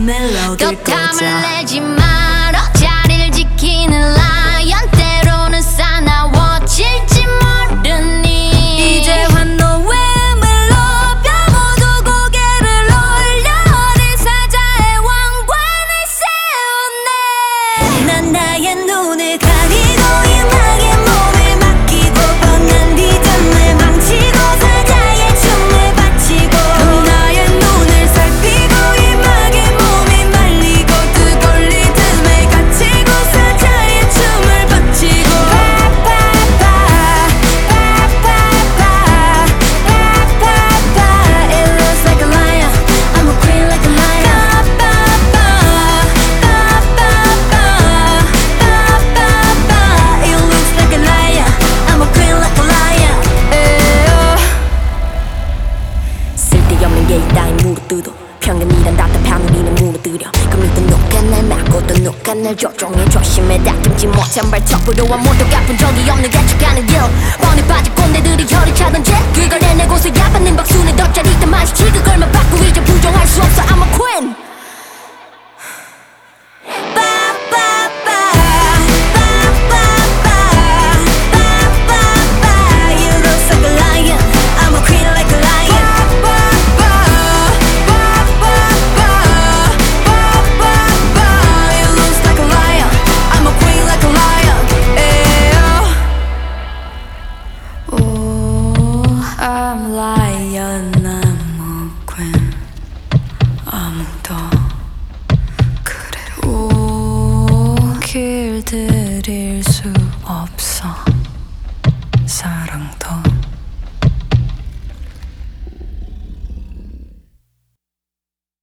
멜로디를 또 땀을 꽂아. 내지 말어. 자리를 지키는 라이언. 때로는 사나워질지 모르니. 이제 환호음을 높여 모두 고개를 올려 어린 사자의 왕관을 세우네. 난 나의 눈을 가리고 임하게 몸을 맡기고 뻔한 리듬을 망치고 사자의 춤을 바치고 나의 눈을 살피고 임하게 몸이 말리고 뜨거운 리듬을 갖추고 사자의 춤을 바치고 It looks like a lion, I'm a queen like a lion. It looks like a lion, I'm a queen like a lion. 쓸데없는 게 있다인 무릎 평균이란 답답한 우리는 무너뜨려 그 밑에 누가 날 막고 또 누가 날 조종해 조심해 닦임지 못한 발톱으로와 모두가 본 적이 없는 가축하는 길 뻔히 빠진 꼰대들이 혀를 차던지 그걸 해내고서 야받는 박수는 더 짜릿한 맛이지 그걸만 받고 이제 부정할 수 없어 I'm a queen. You look like a lion, I'm a queen like a lion. You look like a lion, I'm a queen like a lion. Oh, I'm lion, I'm a queen. 아무도 그래. 오, 길들일 수 없어. 사랑도